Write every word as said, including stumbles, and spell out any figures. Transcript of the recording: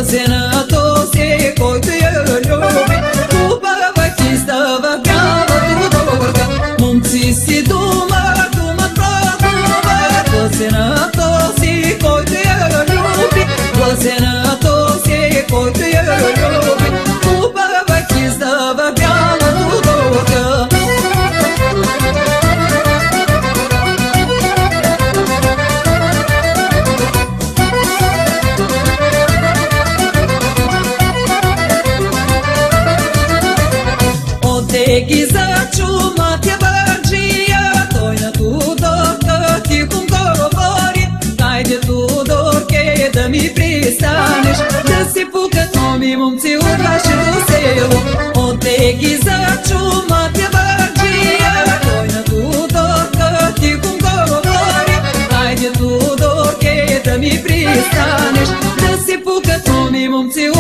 гласена този, който я люби. Хубава ти става бяла Тодорка, момци си дума, дума продува. Гласена този, който я люби, гласена този, който я люби. Хубава ти става бяла Тодорка. Отеги за чуматя баджия, той на Тодорка тихом говори. Хайде, Тодорке, да ми пристанеш, да си покатоми момци от вашето село. Отеги за чуматя баджия, той на Тодорка тихом говори. Хайде, Тодорке, да ми пристанеш, да си покатоми момци от